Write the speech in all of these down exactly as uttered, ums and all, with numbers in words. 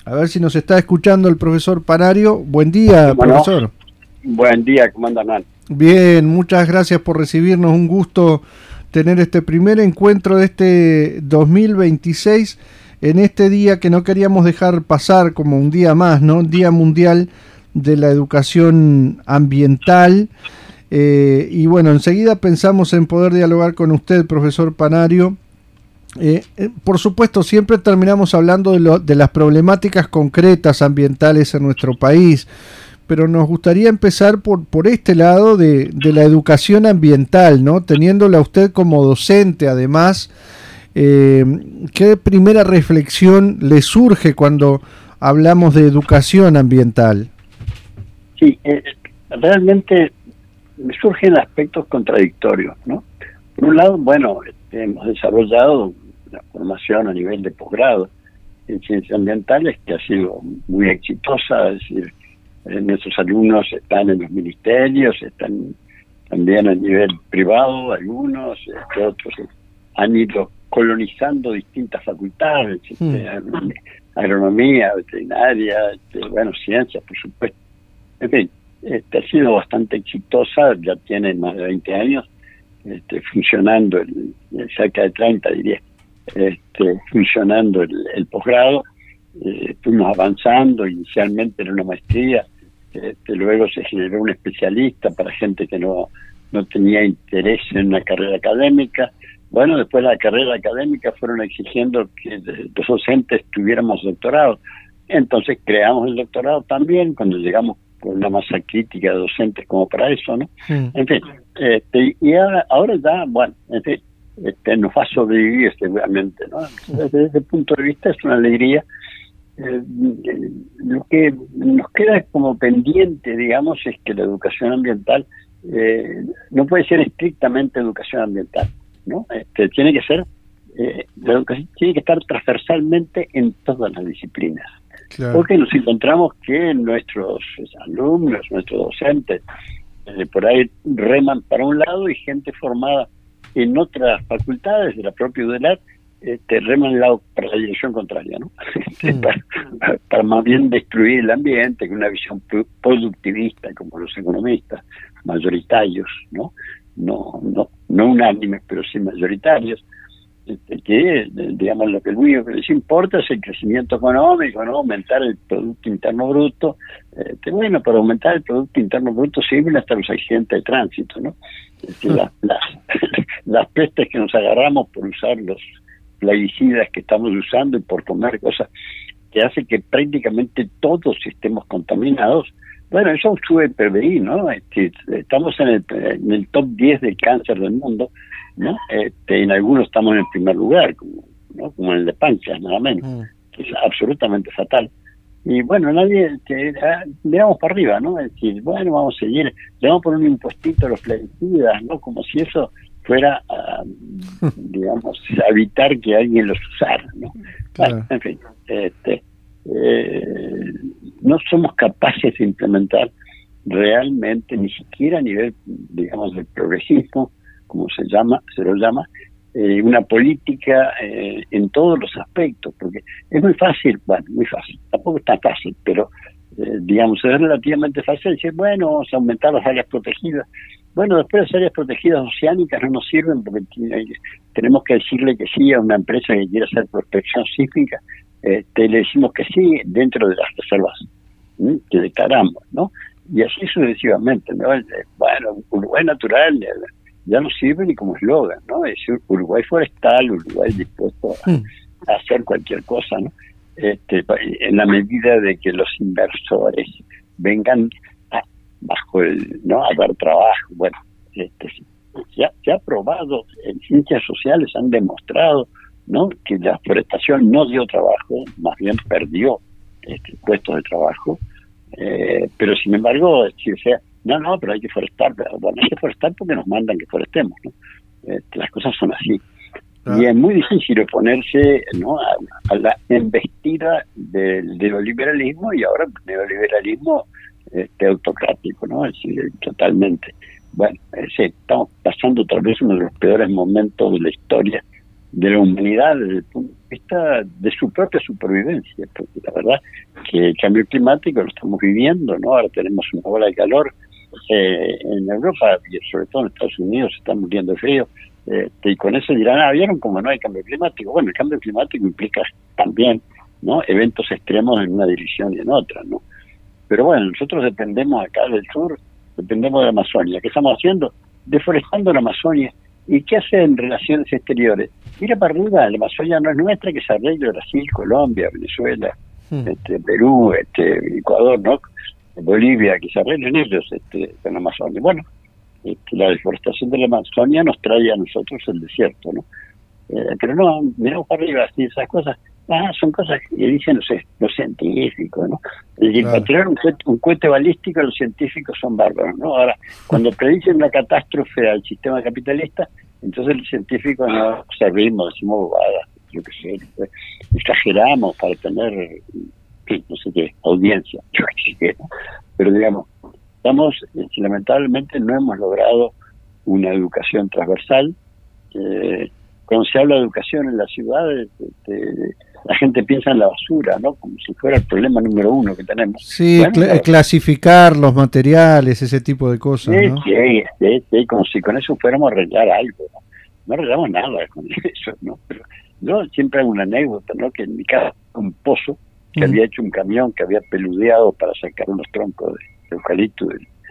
A ver si nos está escuchando el profesor Panario. Buen día, Bueno, profesor. Buen día, ¿cómo andan? Bien, muchas gracias por recibirnos. Un gusto tener este primer encuentro de este dos mil veintiséis, en este día que no queríamos dejar pasar como un día más, ¿no? Día Mundial de la Educación Ambiental. Eh, y bueno, enseguida pensamos en poder dialogar con usted, profesor Panario. Eh, eh, por supuesto, siempre terminamos hablando de, lo, de las problemáticas concretas ambientales en nuestro país, pero nos gustaría empezar por, por este lado de, de la educación ambiental, ¿no? Teniéndola a usted como docente, además, eh, ¿qué primera reflexión le surge cuando hablamos de educación ambiental? Sí, eh, realmente me surgen aspectos contradictorios, ¿no? Por un lado, bueno, hemos desarrollado una formación a nivel de posgrado en ciencias ambientales que ha sido muy exitosa, es decir, eh, nuestros alumnos están en los ministerios, están también a nivel privado, algunos, este, otros han ido colonizando distintas facultades, este, mm. agronomía, veterinaria, este, bueno, ciencias, por supuesto. En fin, este, ha sido bastante exitosa, ya tiene más de veinte años, Este, funcionando, el, cerca de treinta diría, este, funcionando el, el posgrado. Eh, fuimos avanzando inicialmente en una maestría, este, luego se generó un especialista para gente que no, no tenía interés en una carrera académica. Bueno, después de la carrera académica fueron exigiendo que los docentes tuviéramos doctorado, entonces creamos el doctorado también cuando llegamos con una masa crítica de docentes como para eso, ¿no? Sí. En fin, este, y ahora, ahora ya, bueno, en fin, este, nos va a sobrevivir seguramente, ¿no? Desde ese punto de vista es una alegría. Eh, lo que nos queda como pendiente, digamos, es que la educación ambiental eh, no puede ser estrictamente educación ambiental, ¿no? Este, tiene que ser, eh, la educación tiene que estar transversalmente en todas las disciplinas. Claro. Porque nos encontramos que nuestros alumnos, nuestros docentes, eh, por ahí reman para un lado y gente formada en otras facultades de la propia U D E L A R este, reman lado para la dirección contraria, ¿no? Sí. para, para más bien destruir el ambiente, con una visión productivista, como los economistas, mayoritarios, ¿no? No, no, no unánimes, pero sí mayoritarios. Que, digamos, lo que lo único que les importa es el crecimiento económico, no aumentar el Producto Interno Bruto. Este, bueno, para aumentar el Producto Interno Bruto sirven hasta los accidentes de tránsito, ¿no? Este, sí. las, las, las pestes que nos agarramos por usar los plaguicidas que estamos usando y por comer cosas que hace que prácticamente todos estemos contaminados. Bueno, eso sube el P B I, ¿no? Este, estamos en el, en el top diez del cáncer del mundo, ¿no? Este, en algunos estamos en el primer lugar, como, ¿no? Como en el de páncreas, nada menos, mm. que es absolutamente fatal. Y bueno, nadie, este, miramos para arriba, ¿no? Es decir, bueno, vamos a seguir, le vamos a poner un impuestito a los plaguicidas, ¿no? Como si eso fuera, uh, digamos, a evitar que alguien los usara, ¿no? Claro. Bueno, en fin, este, eh, no somos capaces de implementar realmente, ni siquiera a nivel, digamos, del progresismo, como se llama, se lo llama, eh, una política eh, en todos los aspectos, porque es muy fácil, bueno, muy fácil, tampoco es tan fácil, pero eh, digamos, es relativamente fácil decir, bueno, vamos a aumentar las áreas protegidas. Bueno, después las áreas protegidas oceánicas no nos sirven porque tenemos que decirle que sí a una empresa que quiera hacer prospección sísmica, este, le decimos que sí dentro de las reservas ¿sí? que declaramos, ¿no? Y así sucesivamente, ¿no? Bueno, Uruguay natural ya no sirve ni como eslogan, ¿no? Es decir, Uruguay forestal, Uruguay dispuesto a, a hacer cualquier cosa, ¿no? Este, en la medida de que los inversores vengan a, bajo el, ¿no? a dar trabajo. Bueno, este, ya se ha probado, en ciencias sociales han demostrado, ¿no? que la forestación no dio trabajo, más bien perdió este, puestos de trabajo, eh, pero sin embargo, si o sea, no, no, pero hay que forestar, pero bueno, hay que forestar porque nos mandan que forestemos, ¿no? Este, las cosas son así. Ah. Y es muy difícil oponerse, ¿no? a, a la embestida del neoliberalismo y ahora el neoliberalismo este, autocrático, ¿no? Es decir, totalmente. Bueno, ese, estamos pasando tal vez uno de los peores momentos de la historia de la humanidad desde el punto de vista de su propia supervivencia, porque la verdad que el cambio climático lo estamos viviendo, ¿no? Ahora tenemos una ola de calor eh, en Europa y sobre todo en Estados Unidos se están muriendo de frío, eh, y con eso dirán, ah, ¿vieron cómo no hay cambio climático? Bueno, el cambio climático implica también, ¿no?, eventos extremos en una dirección y en otra, ¿no? Pero bueno, nosotros dependemos acá del sur, dependemos de la Amazonia. ¿Qué estamos haciendo? Deforestando la Amazonia. ¿Y qué hacen relaciones exteriores? Mira para arriba, la Amazonia no es nuestra, que se arregle Brasil, Colombia, Venezuela, hmm. este, Perú, este, Ecuador, ¿no? Bolivia, que se arreglen ellos este, con la Amazonia. Bueno, este, la deforestación de la Amazonia nos trae a nosotros el desierto, ¿no? Eh, pero no, miramos para arriba, así, esas cosas. Ah, son cosas que dicen los, los científicos, ¿no? Es decir, claro, para tirar un cohete, un cohete balístico, los científicos son bárbaros, ¿no? Ahora, cuando predicen una catástrofe al sistema capitalista, entonces los científicos no servimos, decimos bobadas, yo qué sé, exageramos para tener, no sé qué, audiencia, yo qué sé, ¿no? Pero digamos, estamos, lamentablemente no hemos logrado una educación transversal. eh, Cuando se habla de educación en las ciudades, este, la gente piensa en la basura, ¿no? Como si fuera el problema número uno que tenemos. Sí, bueno, cl la... clasificar los materiales, ese tipo de cosas, sí, ¿no? Sí, sí, sí, como si con eso fuéramos a arreglar algo, ¿no? No arreglamos nada con eso, ¿no? Pero yo siempre hago una anécdota, ¿no? Que en mi casa un pozo que mm. había hecho un camión que había peludeado para sacar unos troncos de eucalipto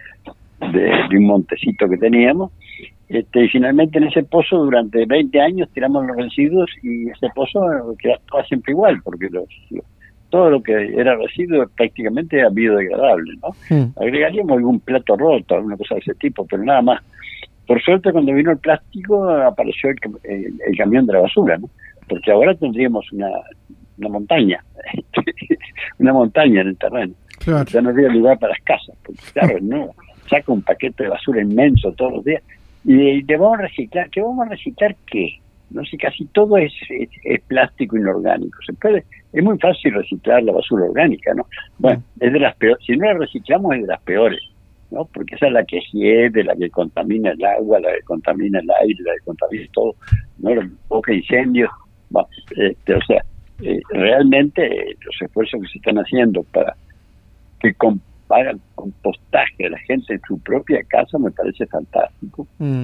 de, de, de un montecito que teníamos. Este, y finalmente en ese pozo durante veinte años tiramos los residuos y ese pozo quedaba siempre igual, porque los, los, todo lo que era residuo prácticamente era biodegradable, ¿no? Sí. Agregaríamos algún plato roto, alguna cosa de ese tipo, pero nada más. Por suerte, cuando vino el plástico apareció el, el, el camión de la basura, ¿no? Porque ahora tendríamos una, una montaña, una montaña en el terreno. Claro. Ya no habría lugar para las casas, porque claro, no saca un paquete de basura inmenso todos los días. Y te vamos a reciclar, ¿qué vamos a reciclar qué? No sé, casi todo es, es, es plástico inorgánico. Se puede, es muy fácil reciclar la basura orgánica, ¿no? Bueno, es de las peores, si no la reciclamos es de las peores, ¿no? Porque esa es la que hiede, la que contamina el agua, la que contamina el aire, la que contamina todo, ¿no? La que provoca incendios. Bueno, este, o sea, eh, realmente eh, los esfuerzos que se están haciendo para que con para el compostaje de la gente en su propia casa me parece fantástico. Mm.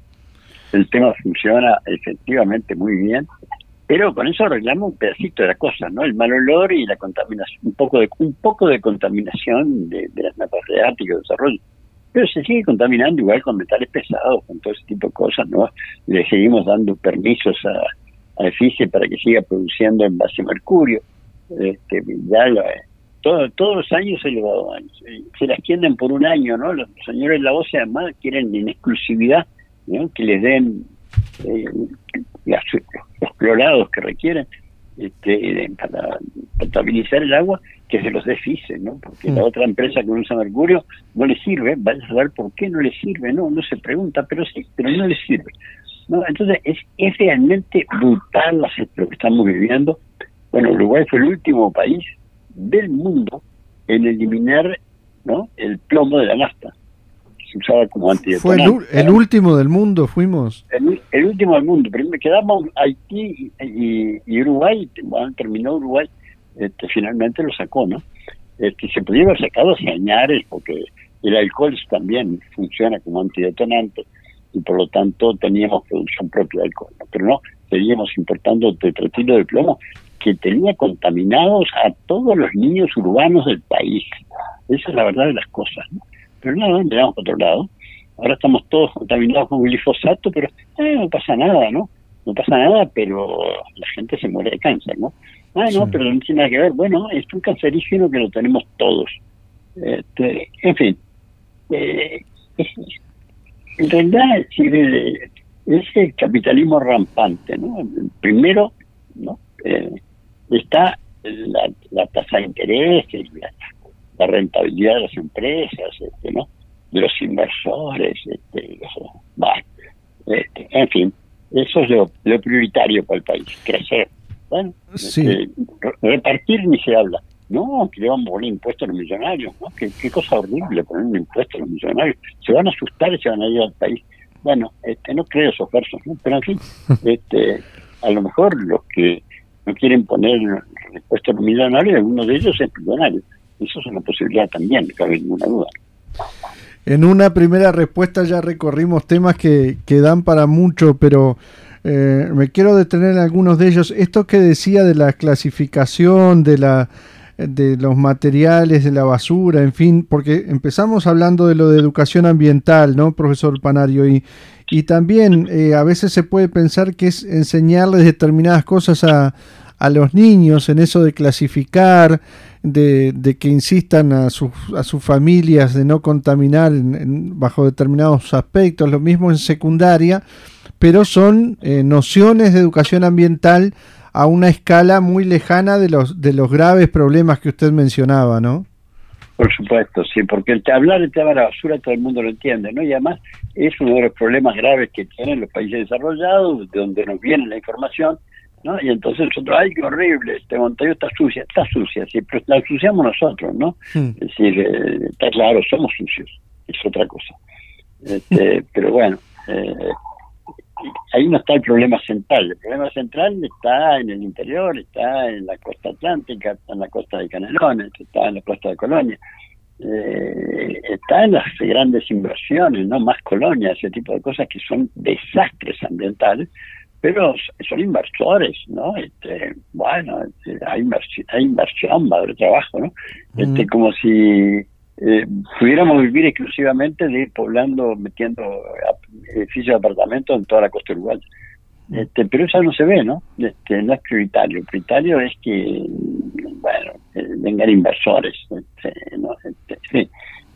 El tema funciona efectivamente muy bien, pero con eso arreglamos un pedacito de la cosa, ¿no? El mal olor y la contaminación, un poco de un poco de contaminación de, de las napas freáticas de desarrollo. Pero se sigue contaminando igual con metales pesados, con todo ese tipo de cosas, ¿no? Le seguimos dando permisos a, a EFICE para que siga produciendo en base a mercurio. Este, ya lo es. Todo, todos los años se llevado años. Se las tienden por un año, ¿no? Los señores de la voz además quieren en exclusividad, ¿no? Que les den eh, las, los clorados que requieren este, para potabilizar el agua, que se los dé EFICE, ¿no? Porque mm. la otra empresa que usa mercurio no le sirve. Vaya a saber por qué no le sirve, ¿no? No se pregunta, pero sí, pero no le sirve, ¿no? Entonces es, es realmente brutal lo que estamos viviendo. Bueno, Uruguay fue el último país del mundo en eliminar, ¿no?, el plomo de la nafta. Se usaba como antidetonante. Fue el, el último del mundo, fuimos. El, el último del mundo. Primero quedamos Haití y, y, y Uruguay, bueno, terminó Uruguay, este, finalmente lo sacó, ¿no? Este, se podía haber sacado hace años, porque el alcohol también funciona como antidetonante y por lo tanto teníamos producción propia de alcohol, ¿no? Pero no, seguíamos importando tetratilo de plomo, que tenía contaminados a todos los niños urbanos del país. Esa es la verdad de las cosas, ¿no? Pero nada, miramos por otro lado. Ahora estamos todos contaminados con glifosato, pero eh, no pasa nada, ¿no? No pasa nada, pero la gente se muere de cáncer, ¿no? Ah, no, sí. Pero no tiene nada que ver. Bueno, es un cancerígeno que lo tenemos todos. Este, en fin. Eh, es, en realidad, es, es el capitalismo rampante, ¿no? Primero, ¿no? Eh, está la, la tasa de interés, la, la rentabilidad de las empresas, este, ¿no?, de los inversores, este, bueno, este, en fin, eso es lo, lo prioritario para el país, crecer. Bueno, sí. este, repartir ni se habla. No, que le vamos a poner impuestos a los millonarios, ¿no? Qué, qué cosa horrible poner un impuesto a los millonarios. Se van a asustar y se van a ir al país. Bueno, este, no creo esos versos, ¿no? Pero en fin, este, a lo mejor los que no quieren poner respuesta millonaria, alguno de ellos es millonario. Eso es una posibilidad también, no cabe ninguna duda. En una primera respuesta ya recorrimos temas que, que dan para mucho, pero eh, me quiero detener en algunos de ellos. Esto que decía de la clasificación, de la de los materiales, de la basura, en fin, porque empezamos hablando de lo de educación ambiental, ¿no, profesor Panario? Y, y también eh, a veces se puede pensar que es enseñarles determinadas cosas a, a los niños, en eso de clasificar, de, de que insistan a sus, a sus familias de no contaminar en, en, bajo determinados aspectos, lo mismo en secundaria, pero son eh, nociones de educación ambiental a una escala muy lejana de los de los graves problemas que usted mencionaba, ¿no? Por supuesto, sí, porque el hablar del tema de la basura todo el mundo lo entiende, ¿no? Y además es uno de los problemas graves que tienen los países desarrollados, de donde nos viene la información, ¿no? Y entonces nosotros, ¡ay, qué horrible! Este Montevideo está sucia, está sucia, sí, pero la ensuciamos nosotros, ¿no? Hmm. Es decir, eh, está claro, somos sucios, es otra cosa. Este, pero bueno, eh, ahí no está el problema central. El problema central está en el interior, está en la costa atlántica, está en la costa de Canelones, está en la costa de Colonia, eh, está en las grandes inversiones, no más colonias, ese tipo de cosas que son desastres ambientales, pero son inversores, ¿no? Este, bueno, este, hay inversión, hay inversión, va a haber trabajo, ¿no? Este, mm. Como si Eh, pudiéramos vivir exclusivamente de ir poblando, metiendo edificios de apartamentos en toda la costa uruguaya. Este, pero eso no se ve, ¿no? Este, no es prioritario. Prioritario es que, bueno, eh, vengan inversores. Este, ¿no? Este, sí.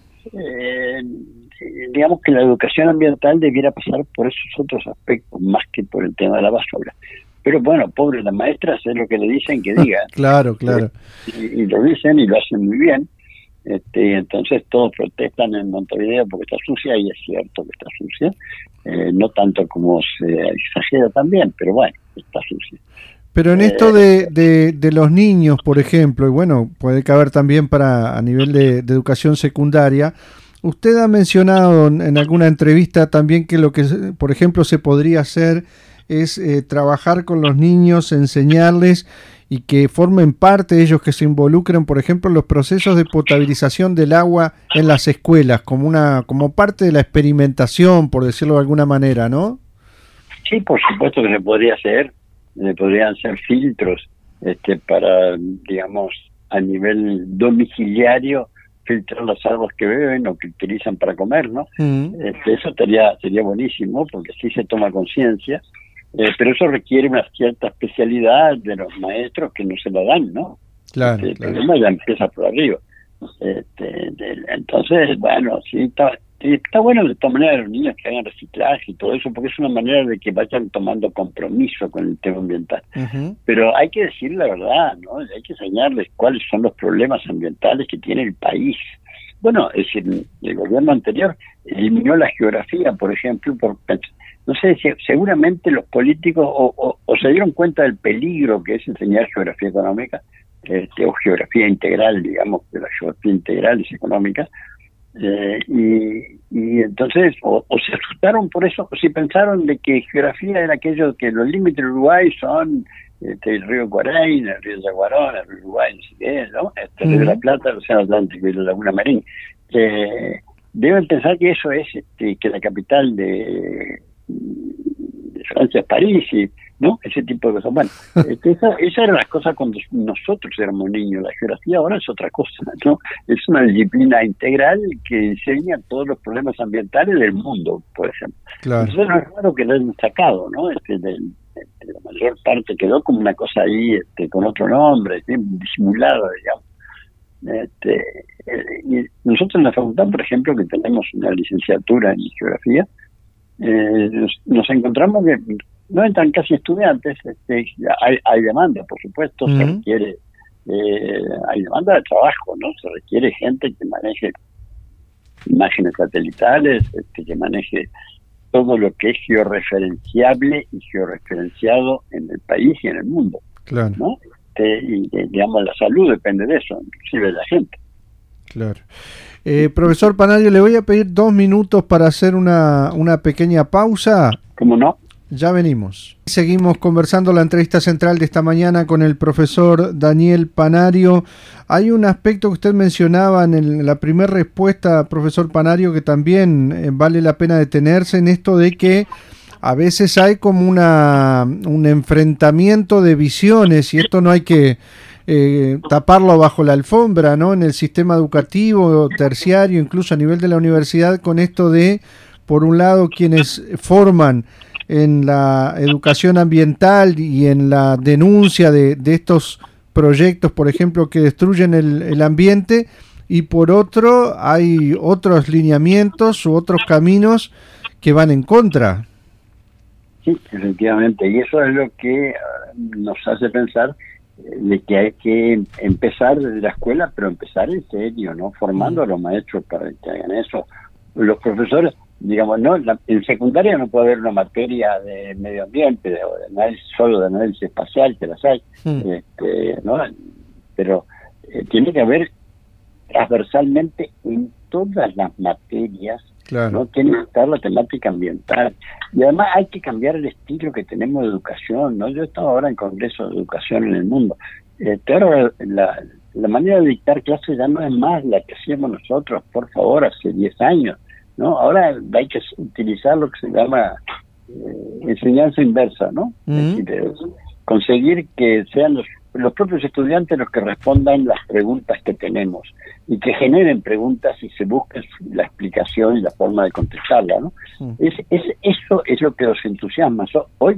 eh, digamos que la educación ambiental debiera pasar por esos otros aspectos más que por el tema de la basura. Pero bueno, pobres las maestras, es lo que le dicen que digan. Claro, claro. Eh, y, y lo dicen y lo hacen muy bien. Este, entonces todos protestan en Montevideo porque está sucia, y es cierto que está sucia, eh, no tanto como se exagera también, pero bueno, está sucia. Pero en eh, esto de, de, de los niños, por ejemplo, y bueno, puede caber también para a nivel de, de educación secundaria, usted ha mencionado en, en alguna entrevista también que lo que, por ejemplo, se podría hacer es eh, trabajar con los niños, enseñarles y que formen parte, ellos que se involucren, por ejemplo, en los procesos de potabilización del agua en las escuelas, como una como parte de la experimentación, por decirlo de alguna manera, ¿no? Sí, por supuesto que se podría hacer, se podrían ser filtros este, para, digamos, a nivel domiciliario, filtrar las aguas que beben o que utilizan para comer, ¿no? Mm. Este, eso sería, sería buenísimo, porque así se toma conciencia. Eh, pero eso requiere una cierta especialidad de los maestros que no se la dan, ¿no? Claro, este, claro. El problema ya empieza por arriba. Este, de, entonces, bueno, sí, está, sí, está bueno de todas maneras los niños que hagan reciclaje y todo eso, porque es una manera de que vayan tomando compromiso con el tema ambiental. Uh-huh. Pero hay que decir la verdad, ¿no? Hay que enseñarles cuáles son los problemas ambientales que tiene el país. Bueno, es decir, el gobierno anterior eliminó la geografía, por ejemplo, por no sé, si, seguramente los políticos o, o, o se dieron cuenta del peligro que es enseñar geografía económica, este, o geografía integral, digamos, que la geografía integral es económica, eh, y, y entonces, o, o se asustaron por eso, o si pensaron de que geografía era aquello que los límites del Uruguay son este, el río Guaraín, el río Yaguarón, el río Uruguay, no sé qué, ¿no? Este, el río de la Plata, el Océano Atlántico y la Laguna Marín. Eh, deben pensar que eso es este, que la capital de de Francia es París, y, ¿no? Ese tipo de cosas. Bueno, este, esa, esas eran las cosas cuando nosotros éramos niños. La geografía ahora es otra cosa, ¿no? Es una disciplina integral que enseña todos los problemas ambientales del mundo, por ejemplo. Claro. Entonces no es raro que lo hayan sacado, ¿no? Este, de, de la mayor parte quedó como una cosa ahí, este, con otro nombre, ¿sí? Disimulada, digamos. Este, eh, y nosotros en la facultad, por ejemplo, que tenemos una licenciatura en geografía, Eh, nos, nos encontramos que no entran casi estudiantes, este, hay, hay demanda, por supuesto, uh-huh. se requiere, eh, hay demanda de trabajo, ¿no? Se requiere gente que maneje imágenes satelitales, este, que maneje todo lo que es georreferenciable y georreferenciado en el país y en el mundo, claro. ¿no? Este, y digamos, la salud depende de eso, inclusive de la gente. Claro. Eh, profesor Panario, le voy a pedir dos minutos para hacer una, una pequeña pausa. ¿Cómo no? Ya venimos. Seguimos conversando la entrevista central de esta mañana con el profesor Daniel Panario. Hay un aspecto que usted mencionaba en, el, en la primera respuesta, profesor Panario, que también eh, vale la pena detenerse en esto de que a veces hay como una un enfrentamiento de visiones y esto no hay que eh, taparlo bajo la alfombra, ¿no? En el sistema educativo, terciario, incluso a nivel de la universidad, con esto de, por un lado, quienes forman en la educación ambiental y en la denuncia de, de estos proyectos, por ejemplo, que destruyen el, el ambiente, y por otro hay otros lineamientos u otros caminos que van en contra. Sí, efectivamente, y eso es lo que nos hace pensar de que hay que empezar desde la escuela, pero empezar en serio, ¿no? Formando a los maestros para que hagan eso. Los profesores, digamos, no, la, en secundaria no puede haber una materia de medio ambiente, de, de análisis, solo de análisis espacial, que las hay, mm. este, ¿no? Pero eh, tiene que haber transversalmente en todas las materias, claro. ¿No? Tiene que estar la temática ambiental. Y además hay que cambiar el estilo que tenemos de educación, ¿no? Yo he estado ahora en congresos de educación en el mundo. Eh, ahora la, la manera de dictar clases ya no es más la que hacíamos nosotros, por favor, hace diez años. ¿No? Ahora hay que utilizar lo que se llama eh, enseñanza inversa, ¿no? Mm. Es decir, conseguir que sean los, los propios estudiantes los que respondan las preguntas que tenemos y que generen preguntas y se busque la explicación y la forma de contestarla, ¿no? Mm. Es, es, eso es lo que los entusiasma so, hoy,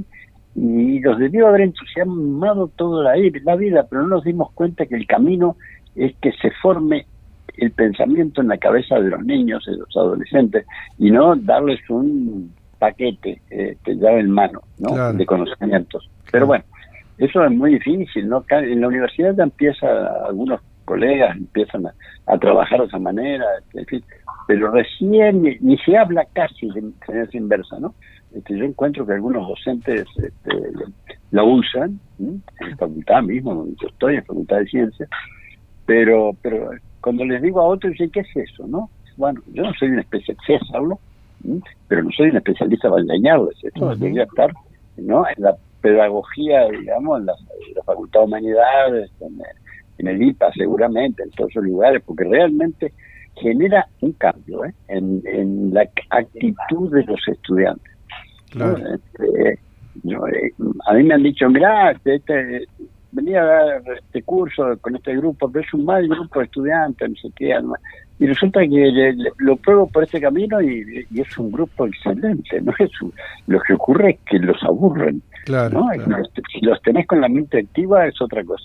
y los debió haber entusiasmado toda la, la vida, pero no nos dimos cuenta que el camino es que se forme el pensamiento en la cabeza de los niños, de los adolescentes, y no darles un paquete eh, que llave en mano, ¿no? Claro. De conocimientos. Pero bueno, eso es muy difícil, ¿no? En la universidad ya empieza, algunos colegas empiezan a, a trabajar de esa manera, en fin, pero recién ni, ni se habla casi de enseñanza inversa, ¿no? Este, yo encuentro que algunos docentes este, lo usan, ¿sí? En la facultad mismo, donde yo estoy, en la Facultad de Ciencias, pero pero cuando les digo a otros, dicen, ¿qué es eso, no? Bueno, yo no soy un especialista, hablo, ¿sí? Pero no soy un especialista para engañarles. Esto uh-huh. debería estar, ¿no? En la pedagogía, digamos, en la, en la Facultad de Humanidades, en el, en el I P A seguramente, en todos esos lugares, porque realmente genera un cambio ¿eh? en, en la actitud de los estudiantes. Claro. ¿No? Este, yo, eh, a mí me han dicho, mirá, este, este venía a dar este curso con este grupo, pero es un mal grupo de estudiantes, no sé qué, y resulta que le, le, lo pruebo por este camino y, y es un grupo excelente, ¿no? Es un, lo que ocurre es que los aburren, claro, ¿no? Claro. Si los tenés con la mente activa es otra cosa.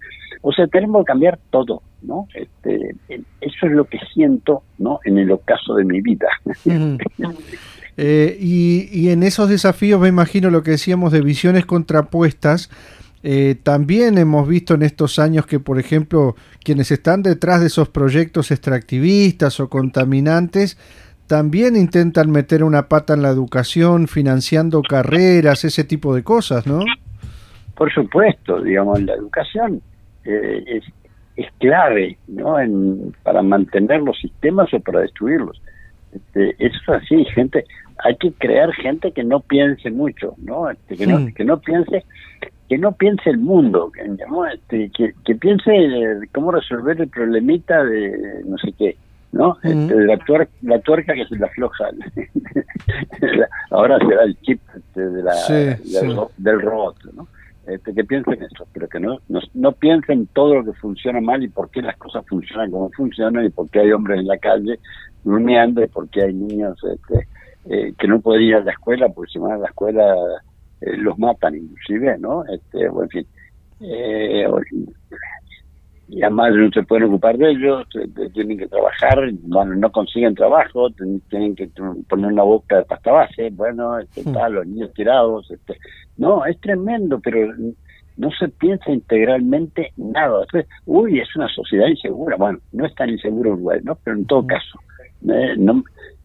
O sea, tenemos que cambiar todo, ¿no? Este, eso es lo que siento, ¿no? En el ocaso de mi vida. Mm. eh, y, y en esos desafíos me imagino lo que decíamos de visiones contrapuestas. Eh, también hemos visto en estos años que, por ejemplo, quienes están detrás de esos proyectos extractivistas o contaminantes también intentan meter una pata en la educación, financiando carreras, ese tipo de cosas, ¿no? Por supuesto, digamos, la educación eh, es, es clave, ¿no? En, para mantener los sistemas o para destruirlos. Este, eso es así, gente, hay que crear gente que no piense mucho, ¿no? Este, que, sí. no que no piense que no piense el mundo, que, ¿no? este, que, que piense eh, cómo resolver el problemita de no sé qué, ¿no? Uh-huh. Este, de la, tuer la tuerca que se le afloja. Ahora será el chip este, de la, sí, del, sí. del robot, ¿no? Este, que piensen eso, pero que no, no no piensen todo lo que funciona mal y por qué las cosas funcionan como funcionan y por qué hay hombres en la calle durmiendo y por qué hay niños este, eh, que no pueden ir a la escuela porque si van a la escuela eh, los matan inclusive, ¿no? Este, o en fin, eh, y además no se pueden ocupar de ellos, eh, tienen que trabajar, bueno, no consiguen trabajo, tienen que poner una boca de pasta base, bueno, este, sí. tal, los niños tirados, este, no, es tremendo, pero no se piensa integralmente nada. Entonces, uy, es una sociedad insegura. Bueno, no es tan inseguro Uruguay, ¿no? Pero en todo caso, eh, no,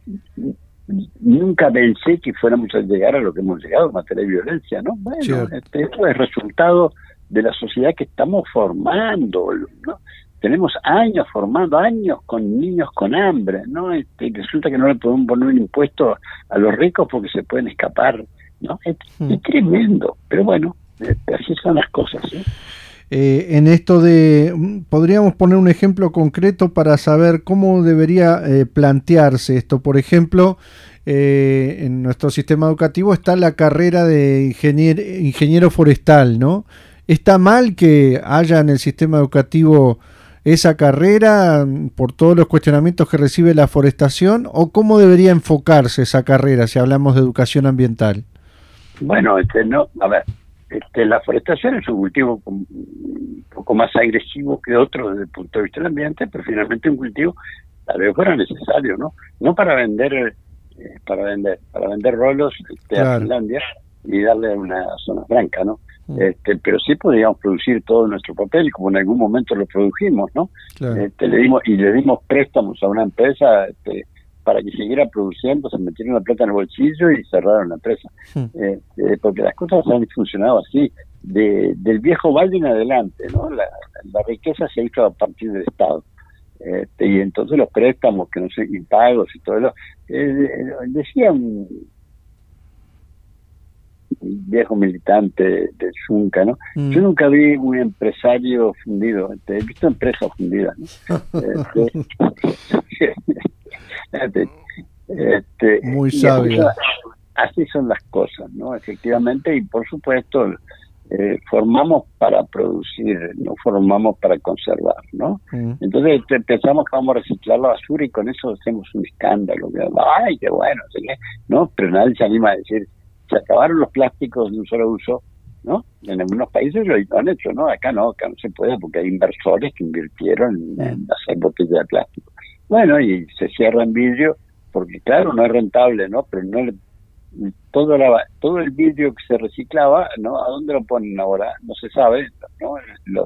nunca pensé que fuéramos a llegar a lo que hemos llegado en materia de violencia, ¿no? Bueno, sí. este, esto es resultado de la sociedad que estamos formando, ¿no? Tenemos años formando, años con niños con hambre, ¿no? Este, resulta que no le podemos poner un impuesto a los ricos porque se pueden escapar ¿no? Es, mm. es tremendo, pero bueno, así son las cosas, ¿sí? Eh, en esto de, podríamos poner un ejemplo concreto para saber cómo debería eh, plantearse esto. Por ejemplo, eh, en nuestro sistema educativo está la carrera de ingenier, ingeniero forestal, ¿no? ¿Está mal que haya en el sistema educativo esa carrera por todos los cuestionamientos que recibe la forestación? ¿O cómo debería enfocarse esa carrera si hablamos de educación ambiental? Bueno, este, no, a ver. Este, la forestación es un cultivo un poco más agresivo que otro desde el punto de vista del ambiente, pero finalmente un cultivo tal vez fuera necesario, ¿no? No para vender, eh, para vender, para vender rolos este, claro. a Finlandia y darle una zona franca, ¿no? Mm. Este, pero sí podríamos producir todo nuestro papel, como en algún momento lo produjimos, ¿no? Claro. Este, le dimos y le dimos préstamos a una empresa. Este, para que siguiera produciendo, se metieron la plata en el bolsillo y cerraron la empresa. Sí. Eh, eh, porque las cosas han funcionado así, de, del viejo valle en adelante, ¿no? La, la riqueza se hizo a partir del Estado. Eh, y entonces los préstamos, que no sé, impagos y todo eso, eh, decía un viejo militante del Zunca, ¿no? Mm. Yo nunca vi un empresario fundido, he visto empresas fundidas, ¿no? este, Este, este, Muy sabio. Así son las cosas, ¿no? Efectivamente, y por supuesto, eh, formamos para producir, no formamos para conservar, ¿no? Mm. Entonces pensamos que vamos a reciclar la basura y con eso hacemos un escándalo. ¡Ay, qué bueno! ¿No? Pero nadie se anima a decir, se acabaron los plásticos de un solo uso, ¿no? En algunos países lo han hecho, ¿no? Acá no, acá no se puede porque hay inversores que invirtieron en, en hacer botellas de plástico. Bueno, y se cierra en vidrio, porque claro, no es rentable, ¿no? Pero no le, todo, la, todo el vidrio que se reciclaba, ¿no? ¿A dónde lo ponen ahora? No se sabe, ¿no? Los,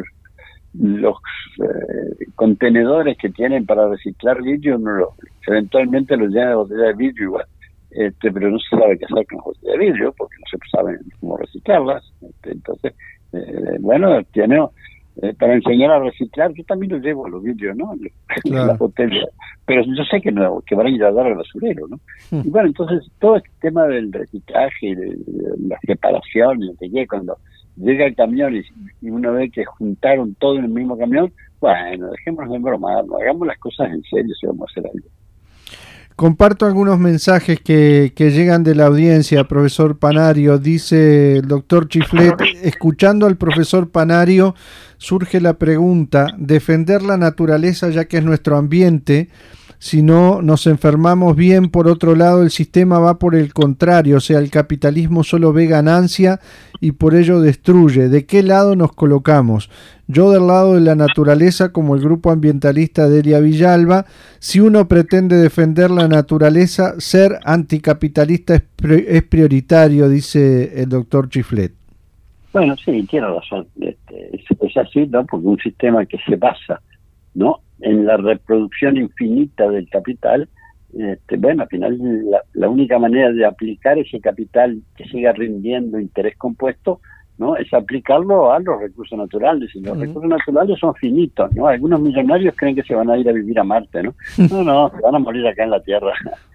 los eh, contenedores que tienen para reciclar vidrio, no lo, eventualmente los llenan de botellas de vidrio igual, este, pero no se sabe qué hacer con las botellas de vidrio, porque no se sabe cómo reciclarlas. Este, entonces, eh, bueno, tiene... Eh, para enseñar a reciclar, yo también los llevo los vidrios, ¿no? Claro. Las botellas, pero yo sé que no, que van a ir a dar al basurero, ¿no? Mm. Y bueno, entonces todo este tema del reciclaje y de, de la separación, y que llega cuando llega el camión y, y uno ve que juntaron todo en el mismo camión, bueno, dejémonos de bromar, no hagamos las cosas en serio si vamos a hacer algo. Comparto algunos mensajes que, que llegan de la audiencia, profesor Panario. Dice el doctor Chiflet, escuchando al profesor Panario, surge la pregunta, defender la naturaleza ya que es nuestro ambiente, si no nos enfermamos bien. Por otro lado, el sistema va por el contrario, o sea, el capitalismo solo ve ganancia y por ello destruye. ¿De qué lado nos colocamos? Yo del lado de la naturaleza, como el grupo ambientalista Delia Villalba. Si uno pretende defender la naturaleza, ser anticapitalista es, pri- es prioritario, dice el doctor Chiflet. Bueno, sí, tiene razón. Este, es, es así, ¿no? Porque un sistema que se basa, ¿no?, en la reproducción infinita del capital, este, bueno, al final la, la única manera de aplicar ese capital que siga rindiendo interés compuesto, ¿no?, es aplicarlo a los recursos naturales, y los uh-huh. recursos naturales son finitos, ¿no? Algunos millonarios creen que se van a ir a vivir a Marte, ¿no? No, no, se van a morir acá en la Tierra,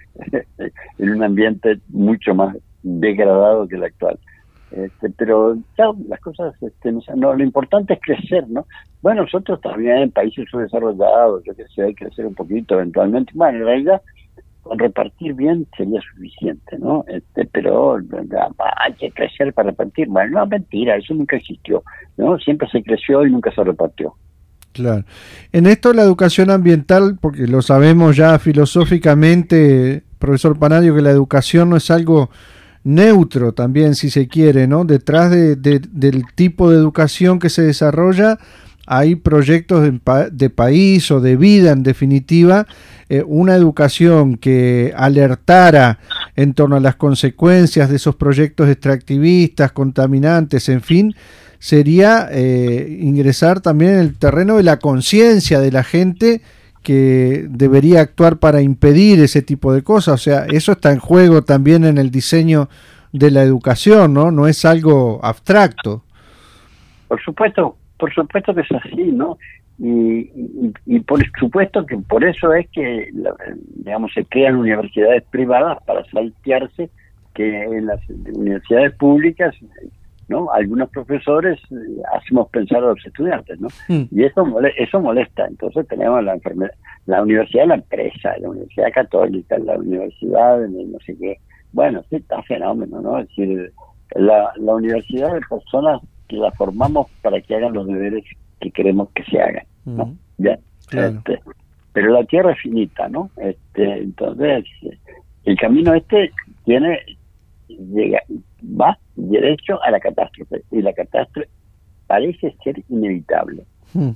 en un ambiente mucho más degradado que el actual. Este, pero claro, las cosas, este, no, no, lo importante es crecer, ¿no? Bueno, nosotros también en países subdesarrollados, yo que sé, hay que crecer un poquito eventualmente. Bueno, en realidad, con repartir bien sería suficiente, ¿no? Este, pero hay que crecer para repartir. Bueno, no, mentira, eso nunca existió, ¿no? Siempre se creció y nunca se repartió. Claro. En esto la educación ambiental, porque lo sabemos ya filosóficamente, profesor Panario, que la educación no es algo neutro también, si se quiere, ¿no? Detrás de, de, del tipo de educación que se desarrolla hay proyectos de, de país o de vida, en definitiva. Eh, una educación que alertara en torno a las consecuencias de esos proyectos extractivistas, contaminantes, en fin, sería eh, ingresar también en el terreno de la conciencia de la gente que debería actuar para impedir ese tipo de cosas. O sea, eso está en juego también en el diseño de la educación, ¿no? No es algo abstracto. Por supuesto, por supuesto que es así, ¿no? Y, y, y por supuesto que por eso es que, digamos, se crean universidades privadas para saltearse que en las universidades públicas, ¿no?, algunos profesores eh, hacemos pensar a los estudiantes, ¿no? Mm. Y eso molesta, eso molesta. Entonces tenemos la enfermedad, la universidad de la empresa, la universidad católica, la universidad de no sé qué. Bueno, sí, está fenómeno, ¿no? Es decir, la, la universidad de personas que la formamos para que hagan los deberes que queremos que se hagan, ¿no? Mm. Bien. Claro. Este, pero la tierra es finita, ¿no? Este, entonces, el camino este tiene, llega, va derecho a la catástrofe, y la catástrofe parece ser inevitable. Hmm.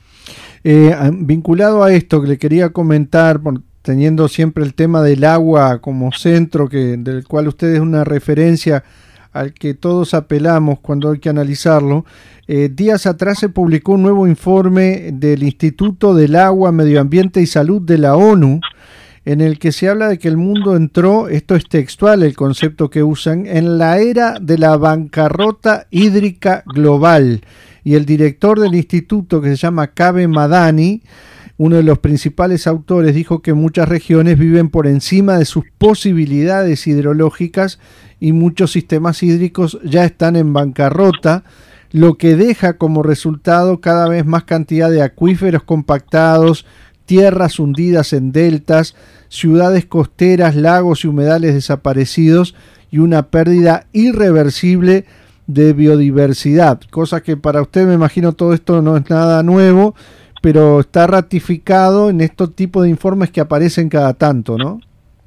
Eh, vinculado a esto que le quería comentar, por, teniendo siempre el tema del agua como centro, que del cual usted es una referencia al que todos apelamos cuando hay que analizarlo, eh, días atrás se publicó un nuevo informe del Instituto del Agua, Medio Ambiente y Salud de la ONU, en el que se habla de que el mundo entró, esto es textual el concepto que usan, en la era de la bancarrota hídrica global. Y el director del instituto, que se llama Kaveh Madani, uno de los principales autores, dijo que muchas regiones viven por encima de sus posibilidades hidrológicas y muchos sistemas hídricos ya están en bancarrota, lo que deja como resultado cada vez más cantidad de acuíferos compactados, tierras hundidas en deltas, ciudades costeras, lagos y humedales desaparecidos y una pérdida irreversible de biodiversidad. Cosa que para usted, me imagino, todo esto no es nada nuevo, pero está ratificado en estos tipos de informes que aparecen cada tanto, ¿no?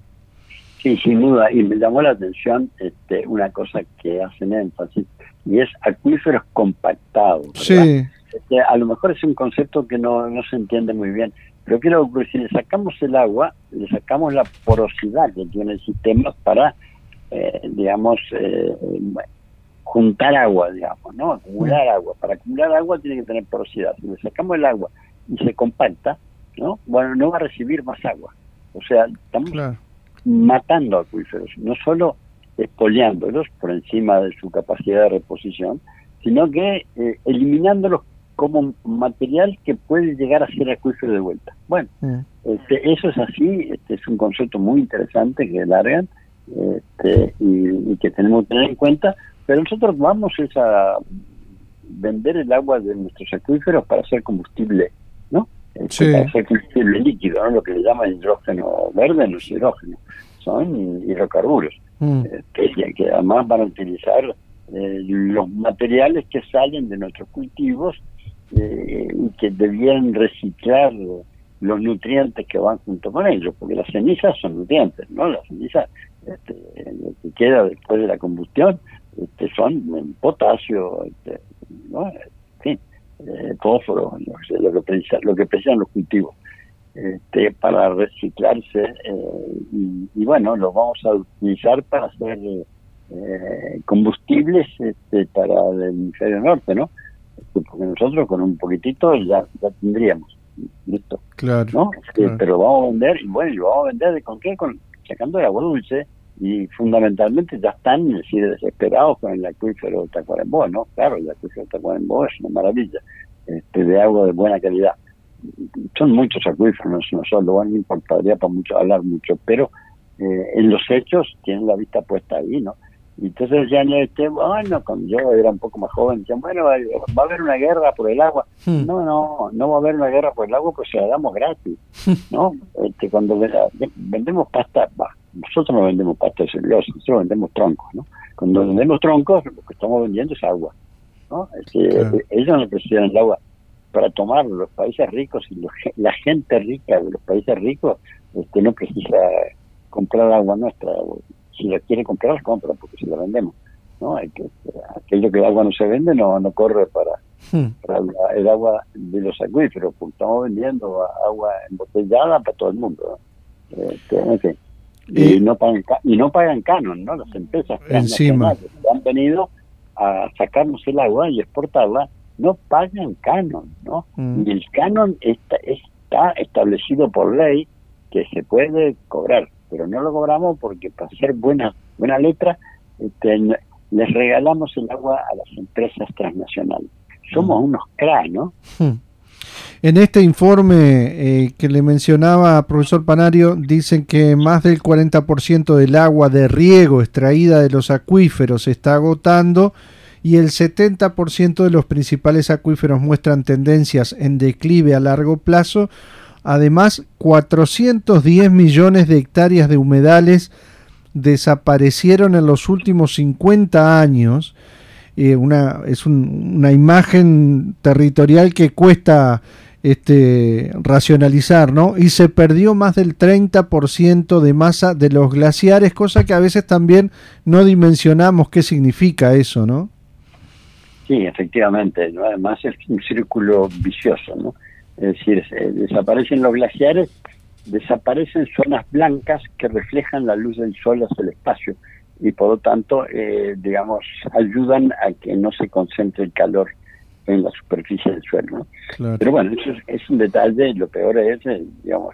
Sí, sin duda, y me llamó la atención este, una cosa que hacen énfasis, y es acuíferos compactados, ¿verdad? Sí. Este, a lo mejor es un concepto que no, no se entiende muy bien, pero quiero que si le sacamos el agua, le sacamos la porosidad que tiene el sistema para, eh, digamos, eh, juntar agua, digamos, ¿no? Acumular agua. Para acumular agua tiene que tener porosidad. Si le sacamos el agua y se compacta, ¿no? Bueno, no va a recibir más agua. O sea, estamos claro. matando acuíferos, no solo expoliándolos por encima de su capacidad de reposición, sino que eh, eliminándolos como material que puede llegar a ser acuífero de vuelta. Bueno, mm. este, eso es así, este es un concepto muy interesante que largan este, y, y que tenemos que tener en cuenta, pero nosotros vamos es a vender el agua de nuestros acuíferos para hacer combustible, ¿no? Este, sí. Para hacer combustible líquido, ¿no? Lo que le llaman hidrógeno verde, no es hidrógeno, son hidrocarburos, mm. este, que, que además van a utilizar eh, los materiales que salen de nuestros cultivos eh, y que debían reciclar los nutrientes que van junto con ellos, porque las cenizas son nutrientes, ¿no? Las cenizas, este, lo que queda después de la combustión, este, son potasio, este, ¿no? En fin, eh, fósforo, lo, lo, que precisan, lo que precisan los cultivos este, para reciclarse eh, y, y bueno, los vamos a utilizar para hacer eh, combustibles este, para el hemisferio norte, ¿no? Este, porque nosotros con un poquitito ya, ya tendríamos, listo, claro, ¿no? Este, claro. Pero vamos a vender, y bueno, y lo vamos a vender ¿con qué? Con, sacando el agua dulce. Y fundamentalmente ya están, es decir, desesperados con el acuífero de Tacuarembó, ¿no? Claro, el acuífero de Tacuarembó es una maravilla, este, de agua de buena calidad. Son muchos acuíferos, no es uno solo, bueno, no importaría para mucho hablar mucho, pero eh, en los hechos tienen la vista puesta ahí, ¿no? Y entonces ya este, bueno, cuando yo era un poco más joven, decían, bueno, va a haber una guerra por el agua. Hmm. No, no, no va a haber una guerra por el agua, pues se la damos gratis, ¿no? Este, cuando vendemos pasta, bah, nosotros no vendemos pasta de celulosa, nosotros vendemos troncos, ¿no? Cuando vendemos troncos, lo que estamos vendiendo es agua, ¿no? Este, claro. Ellos no necesitan el agua para tomar. Los países ricos y los, la gente rica de los países ricos este, no precisa comprar agua nuestra. Si la quiere comprar, la compra, porque si la vendemos, ¿no? Hay que, aquello que el agua no se vende no no corre para, hmm. para la, el agua de los acuíferos, porque estamos vendiendo agua embotellada para todo el mundo, ¿no? Este, en fin. Y, y no pagan y no pagan canon, ¿no? Las empresas encima que han venido a sacarnos el agua y exportarla no pagan canon, ¿no? Mm. Y el canon está, está establecido por ley que se puede cobrar, pero no lo cobramos porque para hacer buena buena letra este, les regalamos el agua a las empresas transnacionales. Somos mm. unos cra, ¿no? Mm. En este informe eh, que le mencionaba, profesor Panario, dicen que más del cuarenta por ciento del agua de riego extraída de los acuíferos se está agotando y el setenta por ciento de los principales acuíferos muestran tendencias en declive a largo plazo. Además, cuatrocientos diez millones de hectáreas de humedales desaparecieron en los últimos cincuenta años. Eh, una, es un, una imagen territorial que cuesta este, racionalizar, ¿no? Y se perdió más del treinta por ciento de masa de los glaciares, cosa que a veces también no dimensionamos qué significa eso, ¿no? Sí, efectivamente, ¿no? Además es un círculo vicioso, ¿no? Es decir, se desaparecen los glaciares, desaparecen zonas blancas que reflejan la luz del sol hacia el espacio y por lo tanto, eh, digamos, ayudan a que no se concentre el calor en la superficie del suelo, ¿no? Claro. Pero bueno, eso es, es un detalle. Lo peor es, eh, digamos,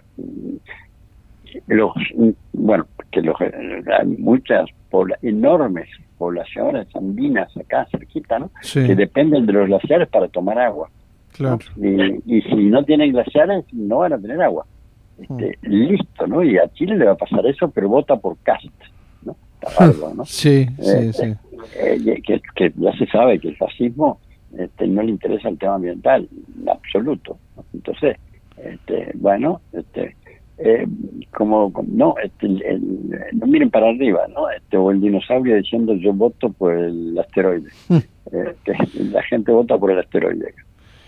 los, bueno, que los, hay muchas pobla enormes poblaciones andinas acá cerquita, ¿no? Sí. Que dependen de los glaciares para tomar agua. Claro. ¿No? Y, y si no tienen glaciares, no van a tener agua. Este, mm. Listo, ¿no? Y a Chile le va a pasar eso, pero vota por Cast, ¿no? Taparlo, ¿no? Sí, eh, sí, sí. Eh, que, que ya se sabe que el fascismo este, no le interesa el tema ambiental, en absoluto, ¿no? Entonces, este, bueno, este, eh, como, como no, este, el, el, no miren para arriba, ¿no? Este, o el dinosaurio diciendo yo voto por el asteroide. Mm. Eh, que la gente vota por el asteroide.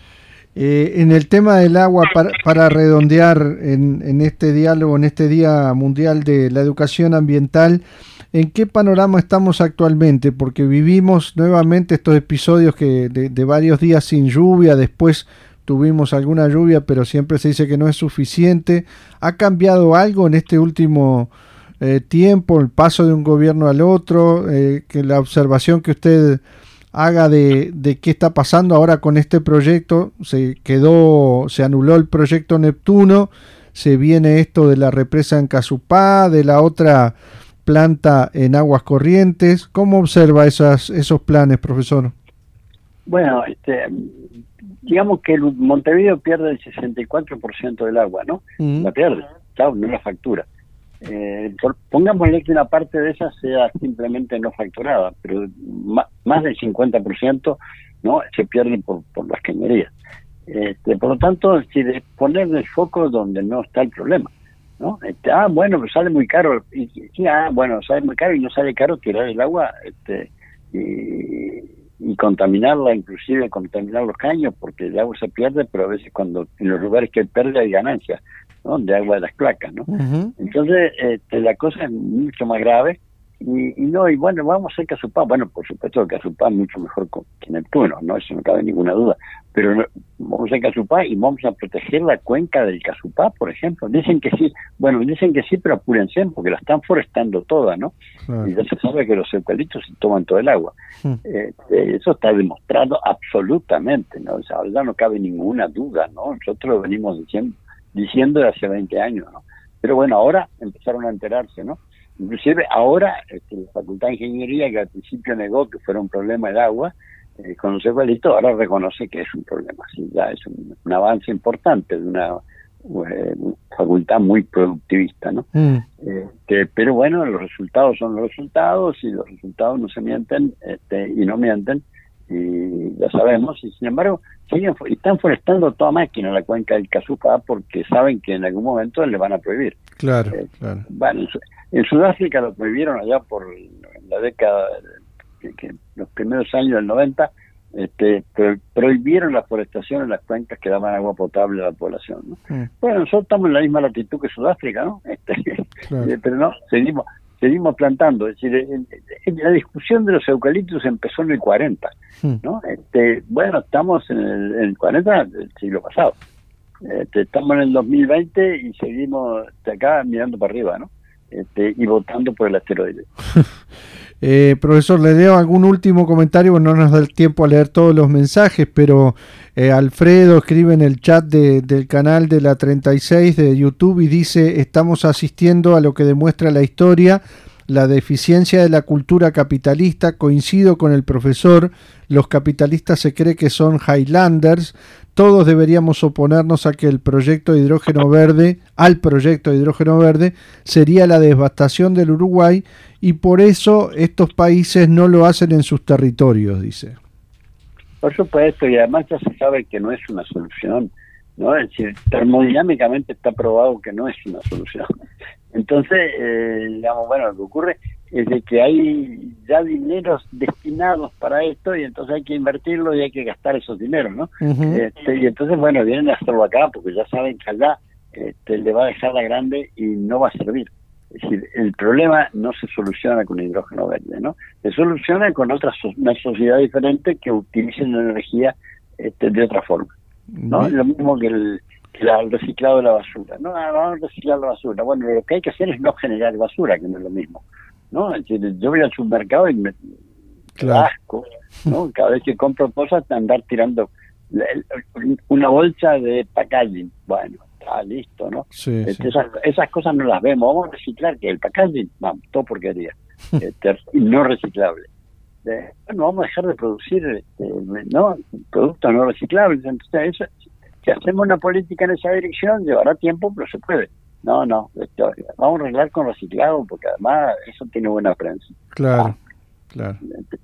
Eh, en el tema del agua, para, para redondear en, en este diálogo, en este Día Mundial de la Educación Ambiental, ¿en qué panorama estamos actualmente? Porque vivimos nuevamente estos episodios que de, de varios días sin lluvia, después tuvimos alguna lluvia, pero siempre se dice que no es suficiente. ¿Ha cambiado algo en este último eh, tiempo, el paso de un gobierno al otro, eh, que la observación que usted haga de, de qué está pasando ahora con este proyecto? Se quedó, se anuló el proyecto Neptuno, se viene esto de la represa en Casupá, de la otra planta en Aguas Corrientes. ¿Cómo observa esas, esos planes, profesor? Bueno, este, digamos que el Montevideo pierde el sesenta y cuatro por ciento del agua, ¿no? Mm. La pierde, claro, no la factura. Eh, pongámosle que una parte de esa sea simplemente no facturada, pero más, más del cincuenta por ciento no se pierde por, por las cañerías. Este, por lo tanto, si de poner el foco donde no está el problema, ¿no? Este, ah, bueno, pues sale muy caro, y, y ah, bueno, sale muy caro y no sale caro tirar el agua, este, y, y contaminarla, inclusive contaminar los caños, porque el agua se pierde, pero a veces cuando en los lugares que pierde hay ganancias, ¿no? De agua de las placas, ¿no? Uh-huh. Entonces, este, la cosa es mucho más grave. Y, y no, y bueno, vamos a hacer Casupá. Bueno, por supuesto que Casupá es mucho mejor que Neptuno, ¿no? Eso no cabe ninguna duda. Pero no, vamos a hacer Casupá y vamos a proteger la cuenca del Casupá, por ejemplo. Dicen que sí, bueno, dicen que sí, pero apúrense porque la están forestando toda, ¿no? Uh-huh. Y ya se sabe que los eucaliptos se toman todo el agua. Uh-huh. Este, eso está demostrado absolutamente, ¿no? O sea, ya no cabe ninguna duda, ¿no? Nosotros lo venimos diciendo diciendo de hace veinte años, ¿no? Pero bueno, ahora empezaron a enterarse, ¿no? Inclusive ahora este, la Facultad de Ingeniería, que al principio negó que fuera un problema el agua, eh, con los eucaliptos, ahora reconoce que es un problema. Sí, ya es un, un avance importante de una eh, facultad muy productivista, ¿no? Mm. Este, pero bueno, los resultados son los resultados y los resultados no se mienten este, y no mienten. Y ya sabemos, y sin embargo siguen, están forestando toda máquina la cuenca del Casupá porque saben que en algún momento le van a prohibir. Claro, eh, claro. Bueno, en, en Sudáfrica lo prohibieron allá por la década, que, que los primeros años del noventa, este, pro, prohibieron la forestación en las cuencas que daban agua potable a la población, ¿no? Mm. Bueno, nosotros estamos en la misma latitud que Sudáfrica, ¿no? Este, claro. eh, pero no, seguimos seguimos plantando. Es decir, en, en la discusión de los eucaliptos empezó en el cuarenta, ¿no? Este, bueno, estamos en el, en el cuarenta del siglo pasado. Este, estamos en el dos mil veinte y seguimos de acá mirando para arriba, ¿no? Este, y votando por el asteroide. Eh, profesor, le leo algún último comentario, no nos da el tiempo a leer todos los mensajes, pero eh, Alfredo escribe en el chat de, del canal de la treinta y seis de YouTube y dice: estamos asistiendo a lo que demuestra la historia, la deficiencia de la cultura capitalista. Coincido con el profesor, los capitalistas se cree que son Highlanders. Todos deberíamos oponernos a que el proyecto de hidrógeno verde, al proyecto de hidrógeno verde, sería la devastación del Uruguay, y por eso estos países no lo hacen en sus territorios, dice. Por supuesto, y además ya se sabe que no es una solución, ¿no? Es decir, termodinámicamente está probado que no es una solución. Entonces, eh, digamos, bueno, lo que ocurre es de que hay ya dineros destinados para esto, y entonces hay que invertirlo y hay que gastar esos dineros, ¿no? Uh-huh. Este, y entonces, bueno, vienen a hacerlo acá porque ya saben que allá este, le va a dejar la grande y no va a servir. Es decir, el problema no se soluciona con hidrógeno verde, ¿no? Se soluciona con otra so- una sociedad diferente que utilice la energía este, de otra forma, ¿no? Uh-huh. Lo mismo que el, que la, el reciclado de la basura. No, vamos a reciclar la basura. Bueno, lo que hay que hacer es no generar basura, que no es lo mismo, ¿no? Es decir, yo voy al supermercado y me claro. asco, ¿no? Cada vez que compro cosas, andar tirando la, una bolsa de packaging. Bueno, está listo, ¿no? Sí, este, sí. Esas, esas cosas no las vemos. Vamos a reciclar, que el packaging, vamos, todo porquería. este, no reciclable. Eh, bueno, vamos a dejar de producir este, ¿no? productos no reciclables. Entonces, eso, si hacemos una política en esa dirección, llevará tiempo, pero se puede. No, no, esto, vamos a arreglar con reciclado, porque además eso tiene buena prensa. Claro, ah. claro.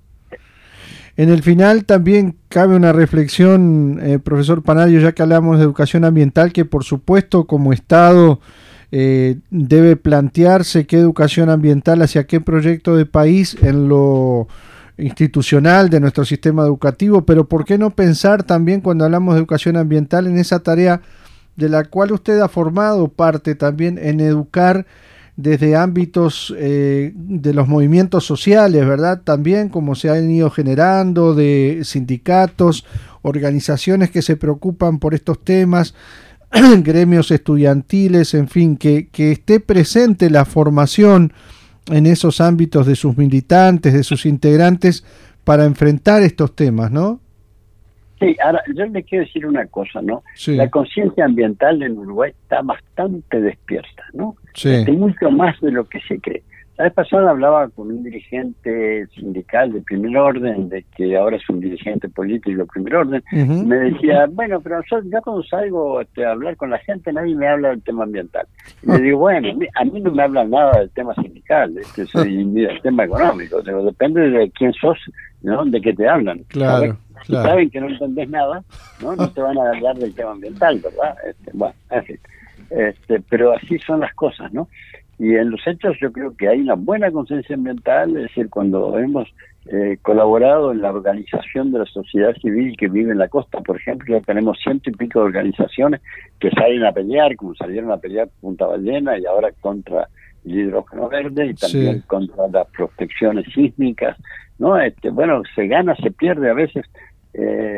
En el final también cabe una reflexión, eh, profesor Panario, ya que hablamos de educación ambiental, que por supuesto como Estado eh, debe plantearse qué educación ambiental, hacia qué proyecto de país en lo institucional de nuestro sistema educativo, pero ¿por qué no pensar también, cuando hablamos de educación ambiental, en esa tarea de la cual usted ha formado parte también, en educar desde ámbitos eh, de los movimientos sociales, ¿verdad? También como se han ido generando, de sindicatos, organizaciones que se preocupan por estos temas, gremios estudiantiles, en fin, que, que esté presente la formación en esos ámbitos de sus militantes, de sus integrantes, para enfrentar estos temas, ¿no? Sí, ahora yo le quiero decir una cosa, ¿no? Sí. La conciencia ambiental en Uruguay está bastante despierta, ¿no? Sí. Este, mucho más de lo que se cree. La vez pasada hablaba con un dirigente sindical de primer orden, de que ahora es un dirigente político de primer orden, uh-huh. y me decía, bueno, pero yo, yo cuando salgo este, a hablar con la gente, nadie me habla del tema ambiental. Y le digo, bueno, a mí no me hablan nada del tema sindical, este, soy, ni del tema económico, o sea, depende de quién sos, ¿no? De qué te hablan. Claro. ¿sabes? Si claro. saben que no entendés nada, no no te van a hablar del tema ambiental, ¿verdad? Este, bueno, en fin. Este, pero así son las cosas, ¿no? Y en los hechos yo creo que hay una buena conciencia ambiental, es decir, cuando hemos eh, colaborado en la organización de la sociedad civil que vive en la costa, por ejemplo, ya tenemos ciento y pico de organizaciones que salen a pelear, como salieron a pelear Punta Ballena y ahora contra el hidrógeno verde y también sí. contra las protecciones sísmicas, ¿no? Este, bueno, se gana, se pierde a veces, eh,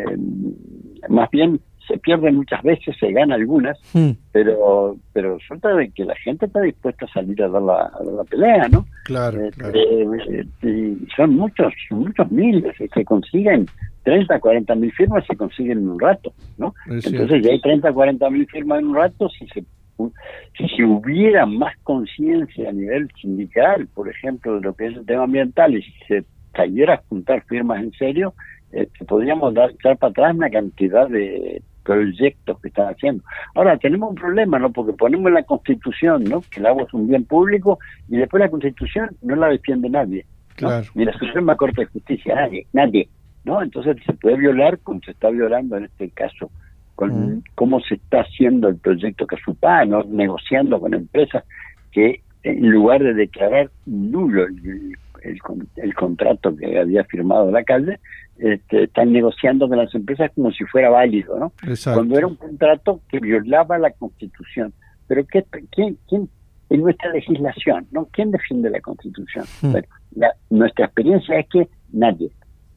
más bien se pierde muchas veces, se gana algunas, mm. pero pero resulta de que la gente está dispuesta a salir a dar la, a dar la pelea, ¿no? Claro, este, claro. Eh, y son muchos, son muchos miles, y se consiguen treinta, cuarenta mil firmas, se consiguen en un rato, ¿no? Es Entonces cierto. Ya hay treinta, cuarenta mil firmas en un rato. Si se si se hubiera más conciencia a nivel sindical, por ejemplo, de lo que es el tema ambiental, y si se cayera a juntar firmas en serio, eh, podríamos dar, echar para atrás una cantidad de proyectos que están haciendo. Ahora, tenemos un problema, ¿no? Porque ponemos en la Constitución, ¿no?, que el agua es un bien público, y después la Constitución no la defiende nadie, ¿no? Claro. Ni la Suprema Corte de Justicia, nadie, nadie, ¿no? Entonces se puede violar como se está violando en este caso, con mm. cómo se está haciendo el proyecto Casupá, ¿no?, negociando con empresas que en lugar de declarar nulo el, el, el contrato que había firmado la calle, este, están negociando con las empresas como si fuera válido, ¿no? Exacto. Cuando era un contrato que violaba la Constitución. Pero ¿qué, quién, quién en nuestra legislación, ¿no? ¿Quién defiende la Constitución? Mm. Bueno, la, nuestra experiencia es que nadie.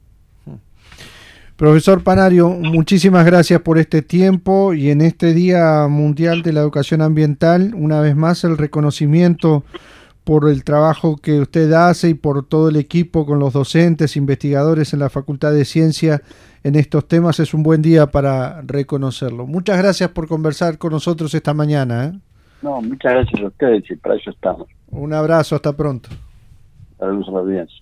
Profesor Panario, muchísimas gracias por este tiempo, y en este Día Mundial de la Educación Ambiental, una vez más el reconocimiento por el trabajo que usted hace y por todo el equipo con los docentes, investigadores en la Facultad de Ciencia en estos temas. Es un buen día para reconocerlo. Muchas gracias por conversar con nosotros esta mañana, ¿eh? No, muchas gracias a ustedes, y para eso estamos. Un abrazo, hasta pronto. Saludos a la audiencia.